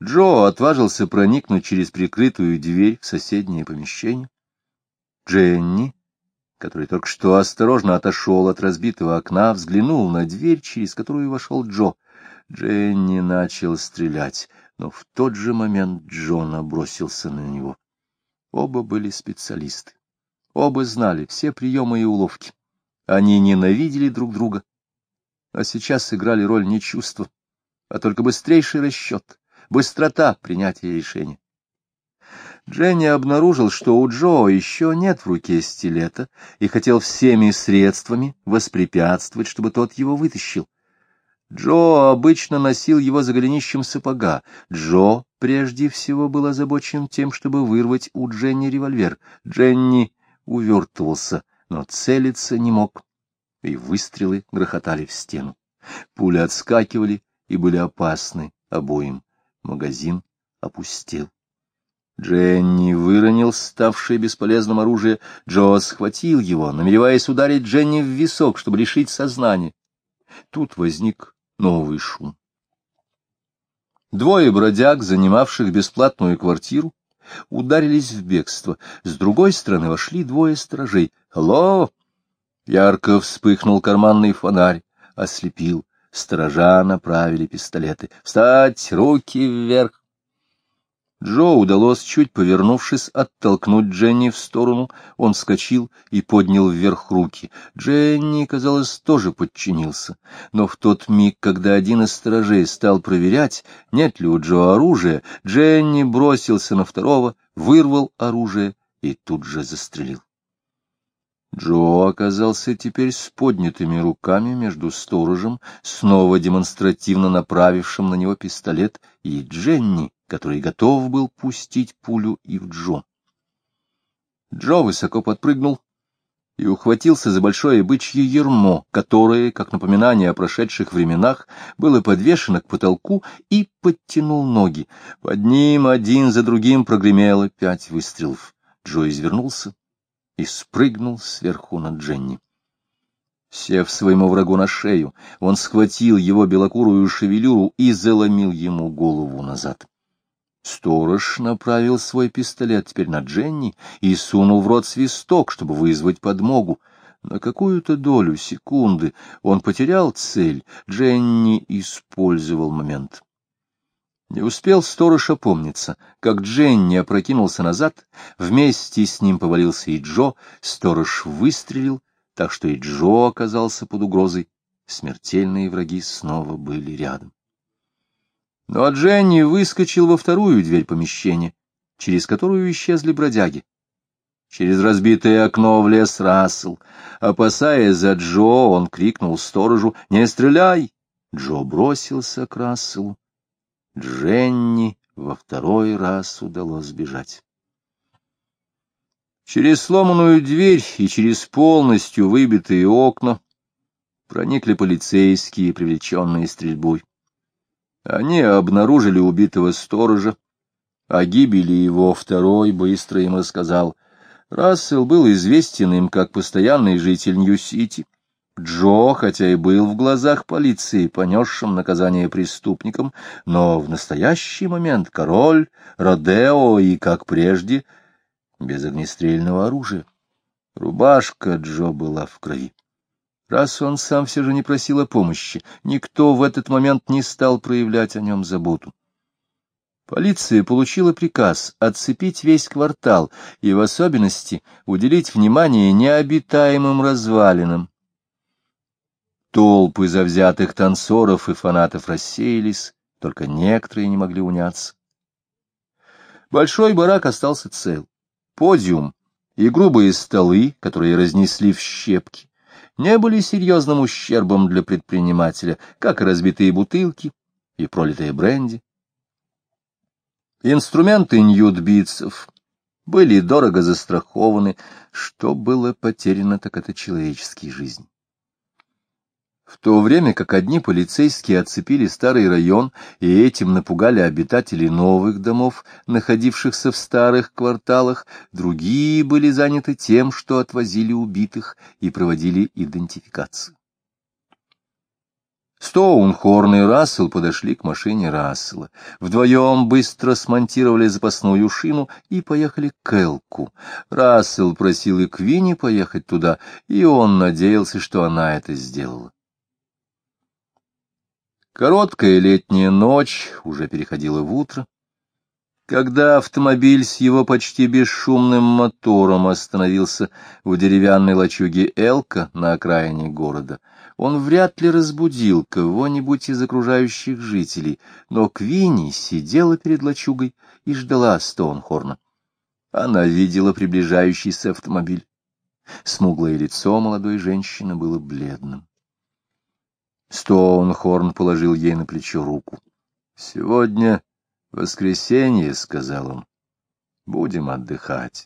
Джо отважился проникнуть через прикрытую дверь в соседнее помещение. Дженни, который только что осторожно отошел от разбитого окна, взглянул на дверь, через которую вошел Джо. Дженни начал стрелять, но в тот же момент Джо набросился на него. Оба были специалисты. Оба знали все приемы и уловки. Они ненавидели друг друга, а сейчас сыграли роль не чувства, а только быстрейший расчет, быстрота принятия решения. Дженни обнаружил, что у Джо еще нет в руке стилета, и хотел всеми средствами воспрепятствовать, чтобы тот его вытащил. Джо обычно носил его за голенищем сапога. Джо прежде всего был озабочен тем, чтобы вырвать у Дженни револьвер. Дженни увертывался, но целиться не мог, и выстрелы грохотали в стену. Пули отскакивали и были опасны обоим. Магазин опустел. Дженни выронил ставшее бесполезным оружие. Джо схватил его, намереваясь ударить Дженни в висок, чтобы лишить сознания. Тут возник новый шум. Двое бродяг, занимавших бесплатную квартиру, ударились в бегство. С другой стороны вошли двое сторожей. «Алло!» Ярко вспыхнул карманный фонарь, ослепил. Сторожа направили пистолеты. «Встать! Руки вверх!» Джо удалось, чуть повернувшись, оттолкнуть Дженни в сторону. Он вскочил и поднял вверх руки. Дженни, казалось, тоже подчинился. Но в тот миг, когда один из сторожей стал проверять, нет ли у Джо оружия, Дженни бросился на второго, вырвал оружие и тут же застрелил. Джо оказался теперь с поднятыми руками между сторожем, снова демонстративно направившим на него пистолет, и Дженни, который готов был пустить пулю и в Джо. Джо высоко подпрыгнул и ухватился за большое бычье ярмо, которое, как напоминание о прошедших временах, было подвешено к потолку, и подтянул ноги. Под ним один за другим прогремело 5 выстрелов. Джо извернулся и спрыгнул сверху на Дженни. Сев своему врагу на шею, он схватил его белокурую шевелюру и заломил ему голову назад. Сторож направил свой пистолет теперь на Дженни и сунул в рот свисток, чтобы вызвать подмогу. На какую-то долю секунды он потерял цель. Дженни использовал момент. Не успел сторож опомниться, как Дженни опрокинулся назад, вместе с ним повалился и Джо. Сторож выстрелил, так что и Джо оказался под угрозой. Смертельные враги снова были рядом. Ну а Дженни выскочил во вторую дверь помещения, через которую исчезли бродяги. Через разбитое окно влез Рассел. Опасаясь за Джо, он крикнул сторожу: «Не стреляй!» Джо бросился к Расселу. Дженни во второй раз удалось сбежать. Через сломанную дверь и через полностью выбитые окна проникли полицейские, привлеченные стрельбой. Они обнаружили убитого сторожа. О гибели его второй быстро им рассказал. Рассел был известен им как постоянный житель Нью-Сити. Джо, хотя и был в глазах полиции понесшим наказание преступником, но в настоящий момент король, родео и, как прежде, без огнестрельного оружия. Рубашка Джо была в крови. Раз он сам все же не просил о помощи, никто в этот момент не стал проявлять о нем заботу. Полиция получила приказ оцепить весь квартал и в особенности уделить внимание необитаемым развалинам. Толпы завзятых танцоров и фанатов рассеялись, только некоторые не могли уняться. Большой барак остался цел. Подиум и грубые столы, которые разнесли в щепки, не были серьезным ущербом для предпринимателя, как и разбитые бутылки и пролитые бренди. Инструменты ньютбитцев были дорого застрахованы. Что было потеряно, так это человеческие жизни. В то время как одни полицейские оцепили старый район и этим напугали обитателей новых домов, находившихся в старых кварталах, другие были заняты тем, что отвозили убитых и проводили идентификацию. Стоунхорн и Рассел подошли к машине Рассела. Вдвоем быстро смонтировали запасную шину и поехали к Элку. Рассел просил и Квинни поехать туда, и он надеялся, что она это сделала. Короткая летняя ночь уже переходила в утро. Когда автомобиль с его почти бесшумным мотором остановился у деревянной лачуги Элка на окраине города, он вряд ли разбудил кого-нибудь из окружающих жителей, но Квинни сидела перед лачугой и ждала Стоунхорна. Она видела приближающийся автомобиль. Смуглое лицо молодой женщины было бледным. Стоунхорн положил ей на плечо руку. — Сегодня воскресенье, — сказал он, — будем отдыхать.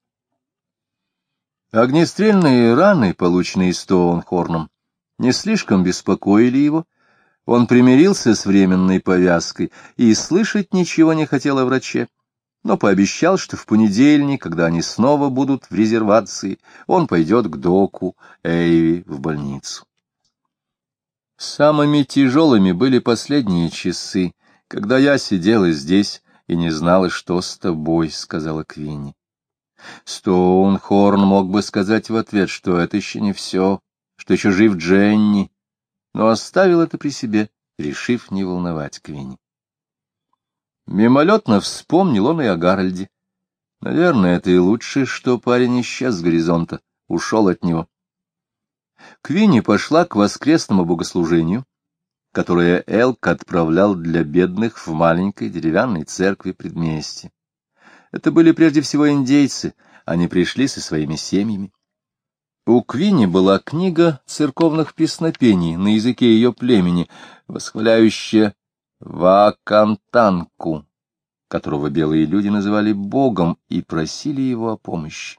Огнестрельные раны, полученные Стоунхорном, не слишком беспокоили его. Он примирился с временной повязкой и слышать ничего не хотел о враче, но пообещал, что в понедельник, когда они снова будут в резервации, он пойдет к доку Эйви в больницу. Самыми тяжелыми были последние часы, когда я сидела здесь и не знала, что с тобой, — сказала Квинни. Стоунхорн мог бы сказать в ответ, что это еще не все, что еще жив Дженни, но оставил это при себе, решив не волновать Квинни. Мимолетно вспомнил он и о Гарольде. Наверное, это и лучше, что парень исчез с горизонта, ушел от него. Квинни пошла к воскресному богослужению, которое Элк отправлял для бедных в маленькой деревянной церкви предместья. Это были прежде всего индейцы, они пришли со своими семьями. У Квинни была книга церковных песнопений на языке ее племени, восхваляющая Вакантанку, которого белые люди называли Богом и просили его о помощи.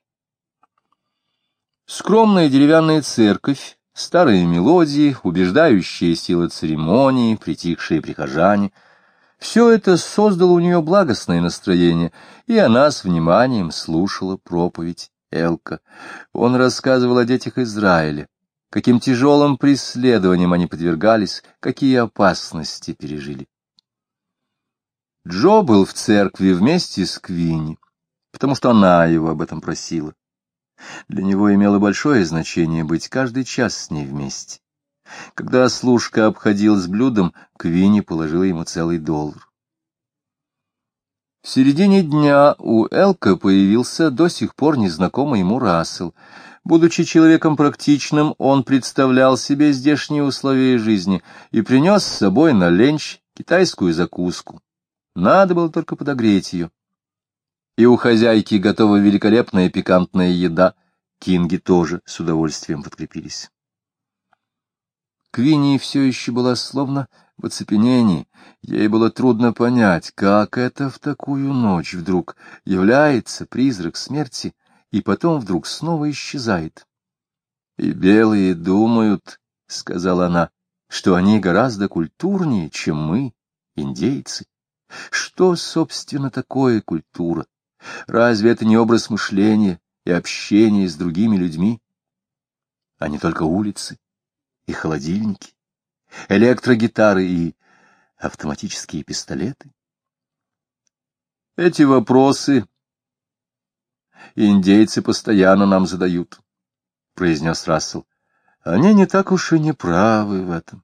Скромная деревянная церковь, старые мелодии, убеждающие силы церемонии, притихшие прихожане — все это создало у нее благостное настроение, и она с вниманием слушала проповедь Элка. Он рассказывал о детях Израиля, каким тяжелым преследованиям они подвергались, какие опасности пережили. Джо был в церкви вместе с Квинни, потому что она его об этом просила. Для него имело большое значение быть каждый час с ней вместе. Когда служка обходил с блюдом, Квинни положила ему целый $1. В середине дня у Элка появился до сих пор незнакомый ему Рассел. Будучи человеком практичным, он представлял себе здешние условия жизни и принес с собой на ленч китайскую закуску. Надо было только подогреть ее. И у хозяйки готова великолепная пикантная еда. Кинги тоже с удовольствием подкрепились. Квинни все еще была словно в оцепенении. Ей было трудно понять, как это в такую ночь вдруг является призрак смерти и потом вдруг снова исчезает. — И белые думают, — сказала она, — что они гораздо культурнее, чем мы, индейцы. Что, собственно, такое культура? Разве это не образ мышления и общения с другими людьми, а не только улицы и холодильники, электрогитары и автоматические пистолеты? Эти вопросы индейцы постоянно нам задают, — произнес Рассел. Они не так уж и не правы в этом.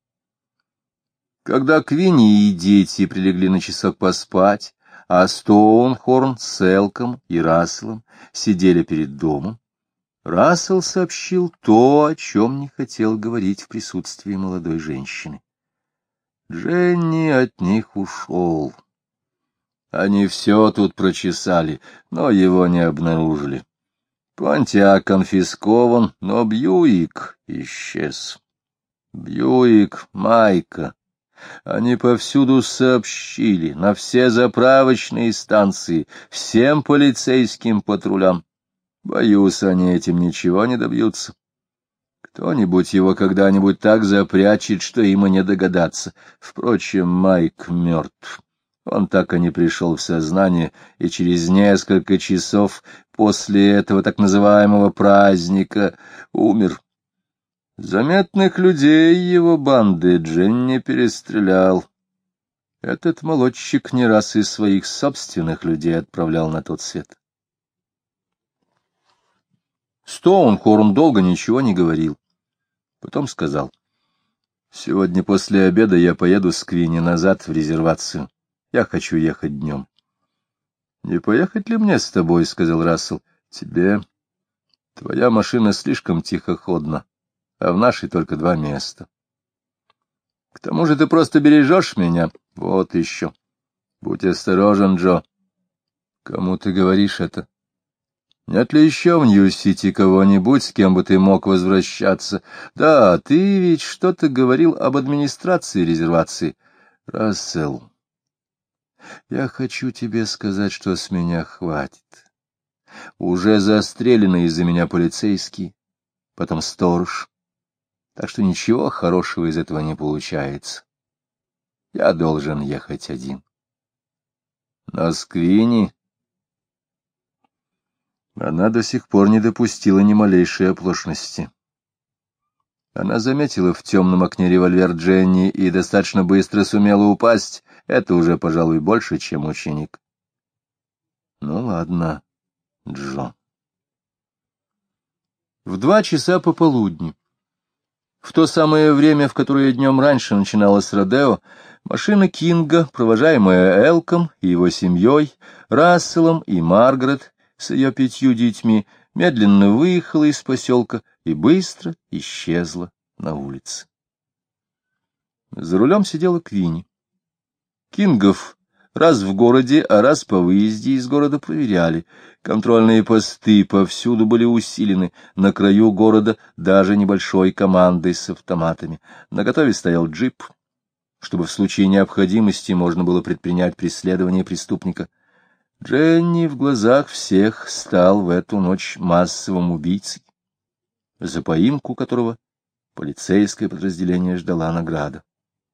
Когда Квинни и дети прилегли на часок поспать, а Стоунхорн с Элком и Расселом сидели перед домом, Рассел сообщил то, о чем не хотел говорить в присутствии молодой женщины. Дженни от них ушел. Они все тут прочесали, но его не обнаружили. Понтиак конфискован, но Бьюик исчез. Бьюик, Майка. Они повсюду сообщили, на все заправочные станции, всем полицейским патрулям. Боюсь, они этим ничего не добьются. Кто-нибудь его когда-нибудь так запрячет, что им и не догадаться. Впрочем, Майк мертв. Он так и не пришел в сознание, и через несколько часов после этого так называемого праздника умер. Заметных людей его банды Дженни перестрелял. Этот молодчик не раз из своих собственных людей отправлял на тот свет. Стоунхорн долго ничего не говорил. Потом сказал: «Сегодня после обеда я поеду с Квинни назад в резервацию. Я хочу ехать днем». «Не поехать ли мне с тобой?» — сказал Рассел. «Тебе. Твоя машина слишком тихоходна, а в нашей только 2 места. К тому же ты просто бережешь меня. Вот еще. Будь осторожен, Джо». «Кому ты говоришь это?» «Нет ли еще в Нью-Сити кого-нибудь, с кем бы ты мог возвращаться? Да, ты ведь что-то говорил об администрации резервации. Рассел, я хочу тебе сказать, что с меня хватит. Уже застрелены из-за меня полицейские, потом сторож. Так что ничего хорошего из этого не получается. Я должен ехать один». «Но с Квинни...» Она до сих пор не допустила ни малейшей оплошности. Она заметила в темном окне револьвер Дженни и достаточно быстро сумела упасть. Это уже, пожалуй, больше, чем ученик. Ну ладно, Джо. В 2 часа пополудни, в то самое время, в которое днем раньше начиналось родео, машина Кинга, провожаемая Элком и его семьей, Расселом и Маргарет с ее 5 детьми, медленно выехала из поселка и быстро исчезла на улице. За рулем сидела Квинни. Кингов раз в городе, а раз по выезде из города проверяли. Контрольные посты повсюду были усилены, на краю города даже небольшой командой с автоматами. Наготове стоял джип, чтобы в случае необходимости можно было предпринять преследование преступника. Дженни в глазах всех стал в эту ночь массовым убийцей, за поимку которого полицейское подразделение ждала награда.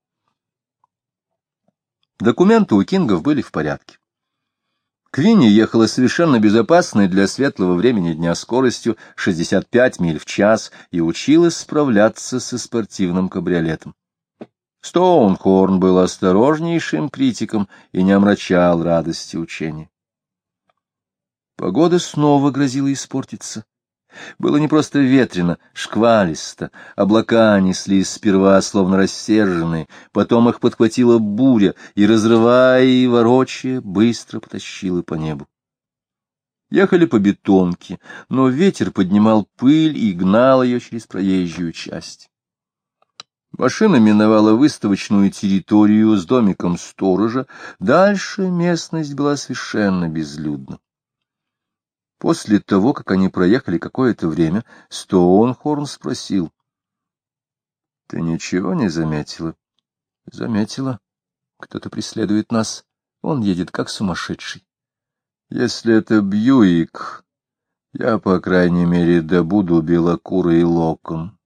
Документы у Кингов были в порядке. Квинни ехала совершенно безопасной для светлого времени дня скоростью 65 миль в час и училась справляться со спортивным кабриолетом. Стоунхорн был осторожнейшим критиком и не омрачал радости учения. Погода снова грозила испортиться. Было не просто ветрено, шквалисто, облака неслись сперва словно рассерженные, потом их подхватила буря и, разрывая и ворочая, быстро потащила по небу. Ехали по бетонке, но ветер поднимал пыль и гнал ее через проезжую часть. Машина миновала выставочную территорию с домиком сторожа, дальше местность была совершенно безлюдна. После того, как они проехали какое-то время, Стоунхорн спросил: — Ты ничего не заметила? — Заметила. Кто-то преследует нас. Он едет как сумасшедший. Если это Бьюик, я, по крайней мере, добуду белокурый локон.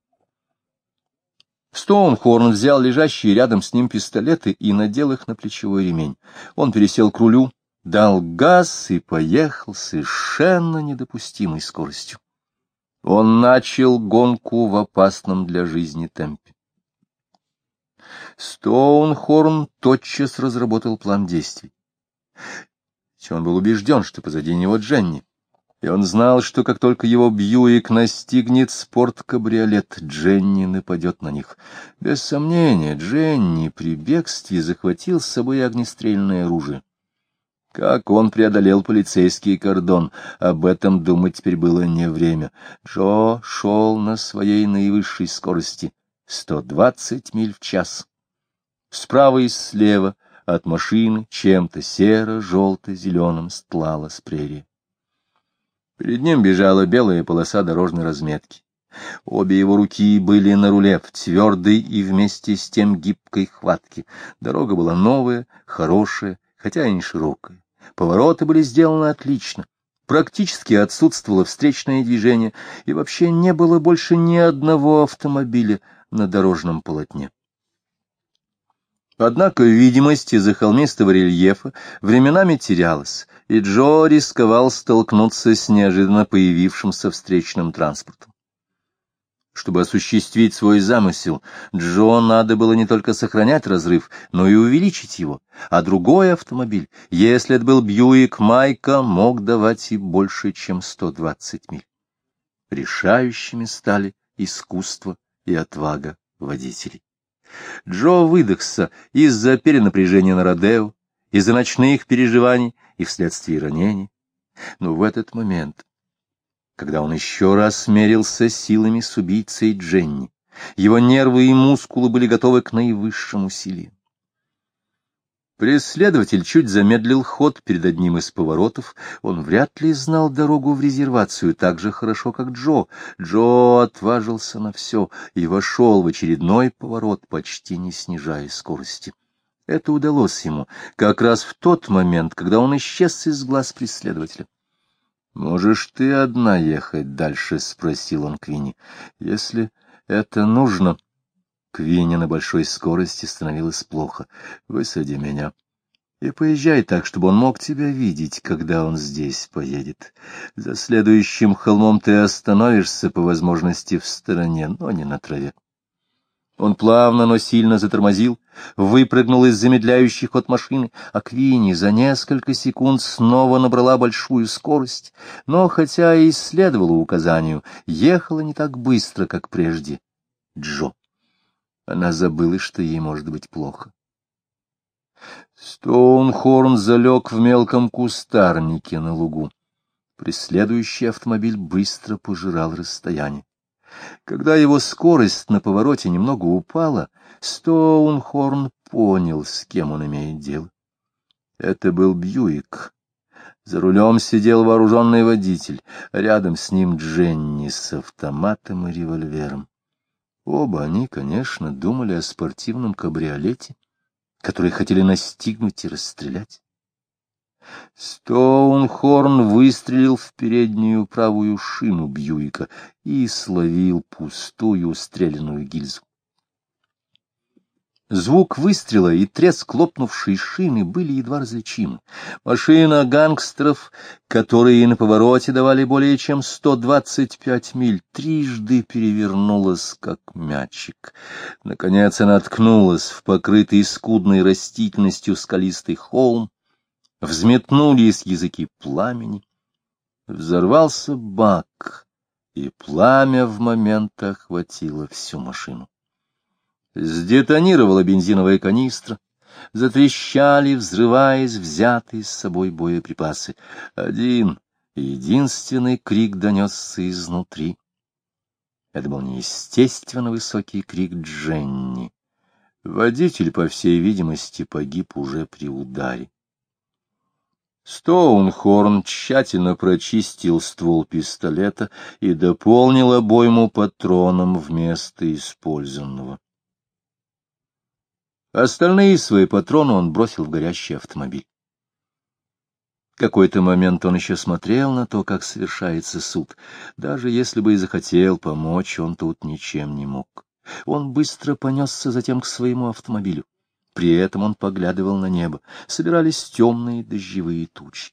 Стоунхорн взял лежащие рядом с ним пистолеты и надел их на плечевой ремень. Он пересел к рулю, дал газ и поехал с совершенно недопустимой скоростью. Он начал гонку в опасном для жизни темпе. Стоунхорн тотчас разработал план действий. Он был убежден, что позади него Дженни, и он знал, что как только его Бьюик настигнет спорткабриолет, Дженни нападет на них. Без сомнения, Дженни при бегстве захватил с собой огнестрельное оружие. Как он преодолел полицейский кордон, об этом думать теперь было не время. Джо шел на своей наивысшей скорости — 120 миль в час. Справа и слева от машины чем-то серо-желто-зеленым стлалась прерия. Перед ним бежала белая полоса дорожной разметки. Обе его руки были на руле в твердой и вместе с тем гибкой хватке. Дорога была новая, хорошая, хотя и не широкая. Повороты были сделаны отлично. Практически отсутствовало встречное движение, и вообще не было больше ни одного автомобиля на дорожном полотне. Однако видимость из-за холмистого рельефа временами терялась, и Джо рисковал столкнуться с неожиданно появившимся встречным транспортом. Чтобы осуществить свой замысел, Джо надо было не только сохранять разрыв, но и увеличить его, а другой автомобиль, если это был Бьюик Майка, мог давать и больше, чем 120 миль. Решающими стали искусство и отвага водителей. Джо выдохся из-за перенапряжения на родео, из-за ночных переживаний и вследствие ранений. Но в этот момент, когда он еще раз мерился силами с убийцей Дженни, его нервы и мускулы были готовы к наивысшим усилиям. Преследователь чуть замедлил ход перед одним из поворотов. Он вряд ли знал дорогу в резервацию так же хорошо, как Джо. Джо отважился на все и вошел в очередной поворот, почти не снижая скорости. Это удалось ему как раз в тот момент, когда он исчез из глаз преследователя. «Можешь ты одна ехать дальше?» — спросил он Квинни. «Если это нужно...» Квинни на большой скорости становилось плохо. «Высади меня и поезжай так, чтобы он мог тебя видеть, когда он здесь поедет. За следующим холмом ты остановишься, по возможности, в стороне, но не на траве». Он плавно, но сильно затормозил, выпрыгнул из замедляющей ход машины, а Квинни за несколько секунд снова набрала большую скорость, но, хотя и следовала указанию, ехала не так быстро, как прежде Джо. Она забыла, что ей может быть плохо. Стоунхорн залег в мелком кустарнике на лугу. Преследующий автомобиль быстро пожирал расстояние. Когда его скорость на повороте немного упала, Стоунхорн понял, с кем он имеет дело. Это был Бьюик. За рулем сидел вооруженный водитель, а рядом с ним Дженни с автоматом и револьвером. Оба они, конечно, думали о спортивном кабриолете, который хотели настигнуть и расстрелять. Стоунхорн выстрелил в переднюю правую шину Бьюика и словил пустую стрелянную гильзу. Звук выстрела и треск лопнувшей шины были едва различимы. Машина гангстеров, которые на повороте давали более чем 125 миль, трижды перевернулась, как мячик. Наконец она ткнулась в покрытый скудной растительностью скалистый холм, взметнулись языки пламени, взорвался бак, и пламя в момент охватило всю машину. Сдетонировала бензиновая канистра, затрещали, взрываясь, взятые с собой боеприпасы. Один единственный крик донесся изнутри. Это был неестественно высокий крик Дженни. Водитель, по всей видимости, погиб уже при ударе. Стоунхорн тщательно прочистил ствол пистолета и дополнил обойму патроном вместо использованного. Остальные свои патроны он бросил в горящий автомобиль. Какой-то момент он еще смотрел на то, как совершается суд. Даже если бы и захотел помочь, он тут ничем не мог. Он быстро понесся затем к своему автомобилю. При этом он поглядывал на небо. Собирались темные дождевые тучи.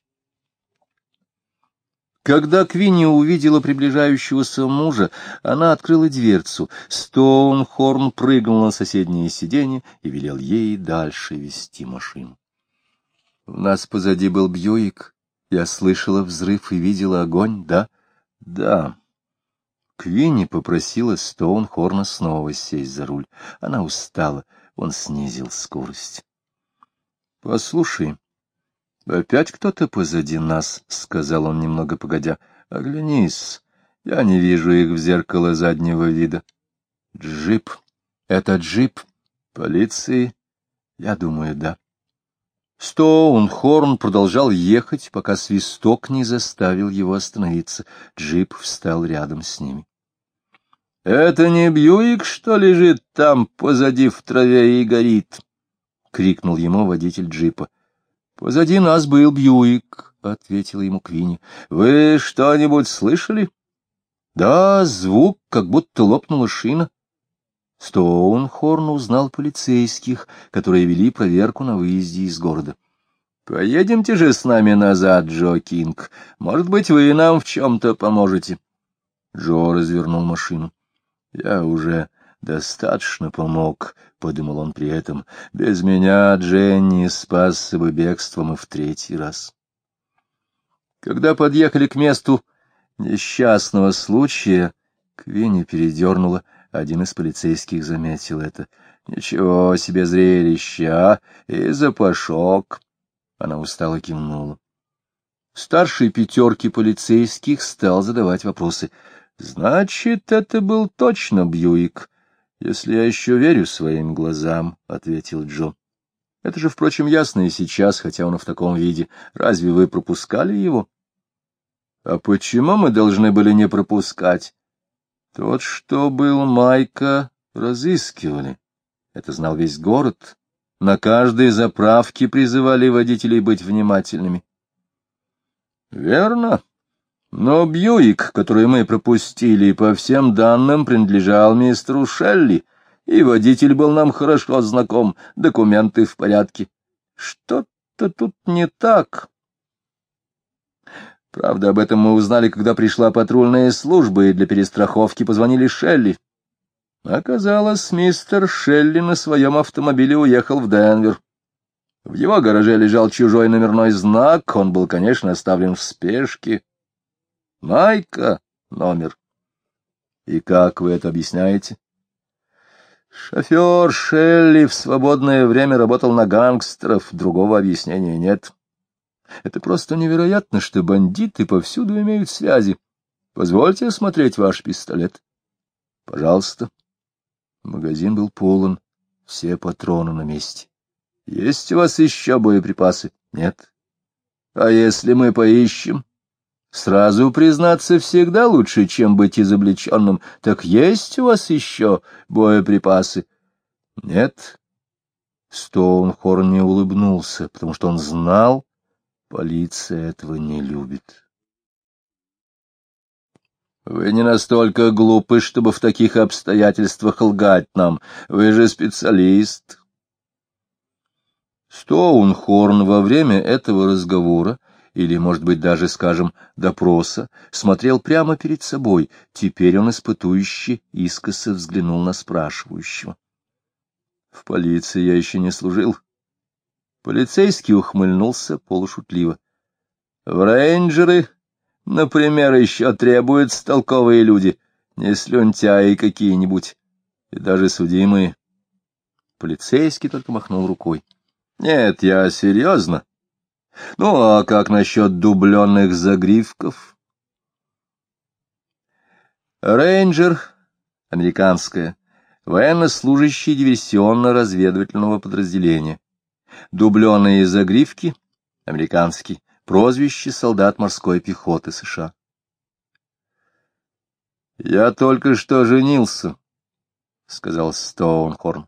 Когда Квинни увидела приближающегося мужа, она открыла дверцу. Стоунхорн прыгнул на соседнее сиденье и велел ей дальше вести машину. У нас позади был Бьюик. Я слышала взрыв и видела огонь, да? Да. Квинни попросила Стоунхорна снова сесть за руль. Она устала. Он снизил скорость. — Послушай, опять кто-то позади нас, — сказал он немного погодя. — Оглянись, я не вижу их в зеркало заднего вида. — Джип. Это джип полиции? Я думаю, да. Стоунхорн продолжал ехать, пока свисток не заставил его остановиться. Джип встал рядом с ними. — Это не Бьюик, что лежит там позади в траве и горит? — крикнул ему водитель джипа. — Позади нас был Бьюик, — ответила ему Квинни. — Вы что-нибудь слышали? — Да, звук, как будто лопнула шина. Стоунхорн узнал полицейских, которые вели проверку на выезде из города. — Поедемте же с нами назад, Джо Кинг. Может быть, вы нам в чем-то поможете. Джо развернул машину. — Я уже достаточно помог, — подумал он при этом. Без меня Дженни спасся бы бегством и в третий раз. Когда подъехали к месту несчастного случая, Квинни передернула. Один из полицейских заметил это. — Ничего себе зрелище, а! И запашок! Она устало кивнула. Старший пятерки полицейских стал задавать вопросы. — Значит, это был точно Бьюик, если я еще верю своим глазам, — ответил Джо. — Это же, впрочем, ясно и сейчас, хотя он в таком виде. Разве вы пропускали его? — А почему мы должны были не пропускать? Тот, что был Майка, разыскивали. Это знал весь город. На каждой заправке призывали водителей быть внимательными. — Верно. Но Бьюик, который мы пропустили, по всем данным принадлежал мистеру Шелли, и водитель был нам хорошо знаком, документы в порядке. Что-то тут не так. Правда, об этом мы узнали, когда пришла патрульная служба, и для перестраховки позвонили Шелли. Оказалось, мистер Шелли на своем автомобиле уехал в Денвер. В его гараже лежал чужой номерной знак, он был, конечно, оставлен в спешке. Майка номер. И как вы это объясняете? Шофер Шелли в свободное время работал на гангстеров, другого объяснения нет. Это просто невероятно, что бандиты повсюду имеют связи. Позвольте осмотреть ваш пистолет. Пожалуйста. Магазин был полон, все патроны на месте. Есть у вас еще боеприпасы? Нет. А если мы поищем? Сразу признаться всегда лучше, чем быть изобличенным. Так есть у вас еще боеприпасы? Нет. Стоунхорн не улыбнулся, потому что он знал, полиция этого не любит. Вы не настолько глупы, чтобы в таких обстоятельствах лгать нам. Вы же специалист. Стоунхорн во время этого разговора, или, может быть, даже, скажем, допроса, смотрел прямо перед собой. Теперь он испытующе искоса взглянул на спрашивающего. В полиции я еще не служил. Полицейский ухмыльнулся полушутливо. В рейнджеры, например, еще требуются толковые люди, не слюнтяи какие-нибудь, и даже судимые. Полицейский только махнул рукой. Нет, я серьезно. Ну, а как насчет дубленных загривков? Рейнджер, американское, военнослужащий диверсионно-разведывательного подразделения. Дубленые загривки, американский, прозвище солдат морской пехоты США. — Я только что женился, — сказал Стоунхорн.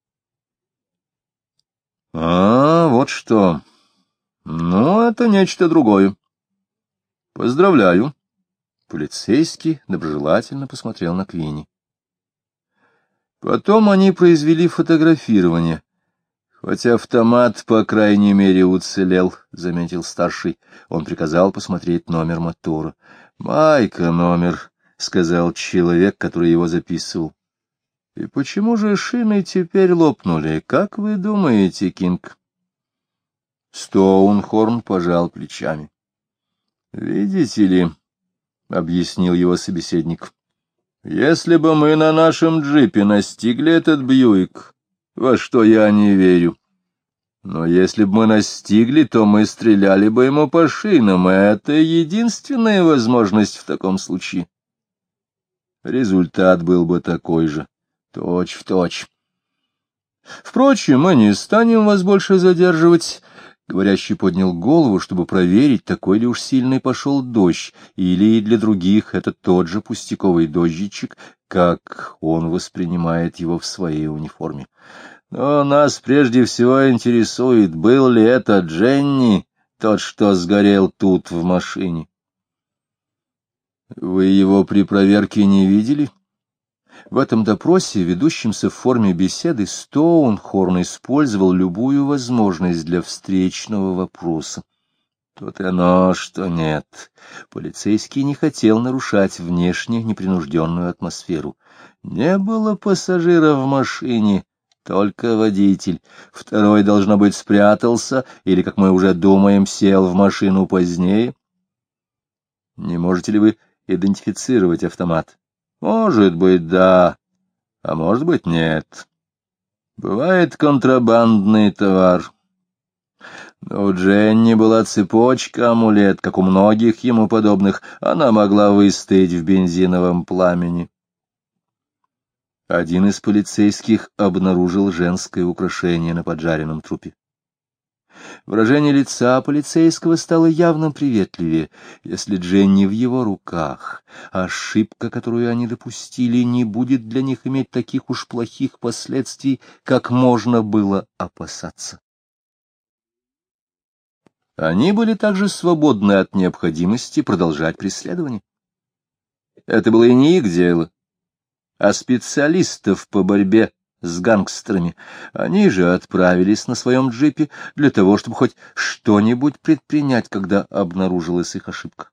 — А, вот что. Ну, это нечто другое. — Поздравляю. Полицейский доброжелательно посмотрел на Квинни. Потом они произвели фотографирование. Хотя автомат, по крайней мере, уцелел, — заметил старший. Он приказал посмотреть номер мотора. — Майка номер, — сказал человек, который его записывал. — И почему же шины теперь лопнули? Как вы думаете, Кинг? Стоунхорн пожал плечами. — Видите ли, — объяснил его собеседник, — если бы мы на нашем джипе настигли этот Бьюик, во что я не верю, но если бы мы настигли, то мы стреляли бы ему по шинам, и это единственная возможность в таком случае. Результат был бы такой же, точь в точь. Впрочем, мы не станем вас больше задерживать. Говорящий поднял голову, чтобы проверить, такой ли уж сильный пошел дождь, или для других это тот же пустяковый дождичек, как он воспринимает его в своей униформе. Но нас прежде всего интересует, был ли это Дженни, тот, что сгорел тут в машине. Вы его при проверке не видели? В этом допросе, ведущемся в форме беседы, Стоунхорн использовал любую возможность для встречного вопроса. Тут и оно, что нет. Полицейский не хотел нарушать внешне непринужденную атмосферу. Не было пассажира в машине, только водитель. Второй, должно быть, спрятался или, как мы уже думаем, сел в машину позднее. Не можете ли вы идентифицировать автомат? Может быть, да, а может быть, нет. Бывает контрабандный товар. Но у Дженни была цепочка-амулет, как у многих ему подобных. Она могла выстоять в бензиновом пламени. Один из полицейских обнаружил женское украшение на поджаренном трупе. Выражение лица полицейского стало явно приветливее. Если Дженни в его руках, ошибка, которую они допустили, не будет для них иметь таких уж плохих последствий, как можно было опасаться. Они были также свободны от необходимости продолжать преследование. Это было и не их дело, а специалистов по борьбе с гангстерами. Они же отправились на своем джипе для того, чтобы хоть что-нибудь предпринять, когда обнаружилась их ошибка.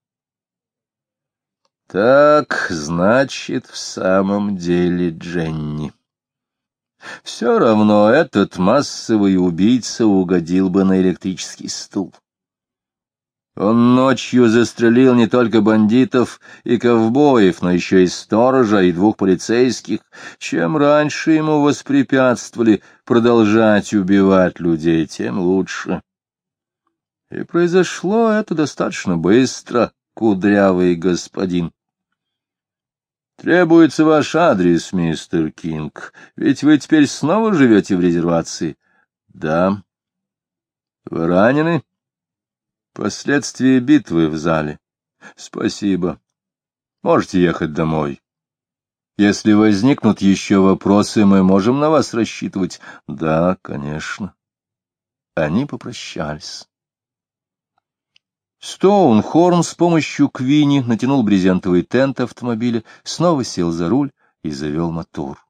Так, значит, в самом деле Дженни. Все равно этот массовый убийца угодил бы на электрический стул. Он ночью застрелил не только бандитов и ковбоев, но еще и сторожа, и 2 полицейских. Чем раньше ему воспрепятствовали продолжать убивать людей, тем лучше. И произошло это достаточно быстро, кудрявый господин. Требуется ваш адрес, мистер Кинг, ведь вы теперь снова живете в резервации. Да. Вы ранены? Последствия битвы в зале. Спасибо. Можете ехать домой. Если возникнут еще вопросы, мы можем на вас рассчитывать. Да, конечно. Они попрощались. Стоунхорн с помощью Квинни натянул брезентовый тент автомобиля, снова сел за руль и завел мотор.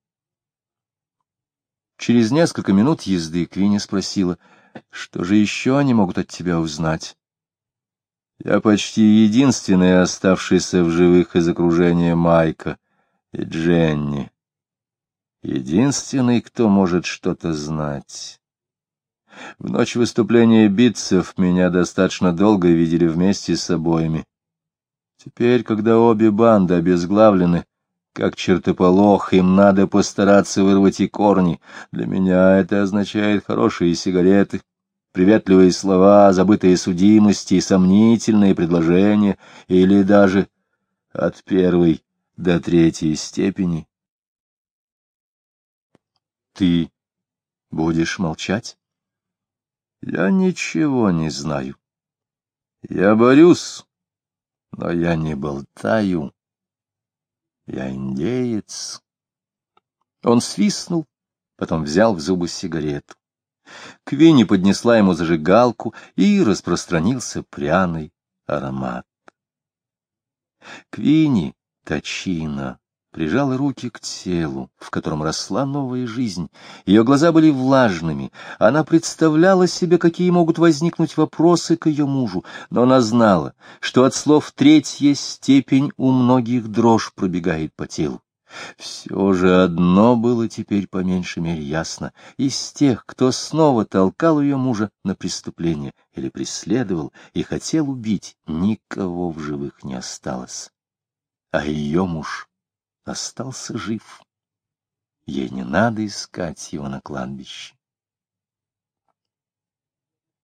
Через несколько минут езды Квинни спросила: что же еще они могут от тебя узнать? Я почти единственный оставшийся в живых из окружения Майка и Дженни. Единственный, кто может что-то знать. В ночь выступления битцев меня достаточно долго видели вместе с обоими. Теперь, когда обе банды обезглавлены, как чертополох, им надо постараться вырвать и корни. Для меня это означает хорошие сигареты, приветливые слова, забытые судимости и сомнительные предложения, или даже от 1 до 3 степени. Ты будешь молчать? Я ничего не знаю. Я борюсь, но я не болтаю. Я индеец. Он свистнул, потом взял в зубы сигарету. Квинни поднесла ему зажигалку, и распространился пряный аромат. Квинни, точина, прижала руки к телу, в котором росла новая жизнь. Ее глаза были влажными. Она представляла себе, какие могут возникнуть вопросы к ее мужу, но она знала, что от слов 3 степень у многих дрожь пробегает по телу. Все же одно было теперь по меньшей мере ясно: из тех, кто снова толкал ее мужа на преступление или преследовал и хотел убить, никого в живых не осталось. А ее муж остался жив. Ей не надо искать его на кладбище.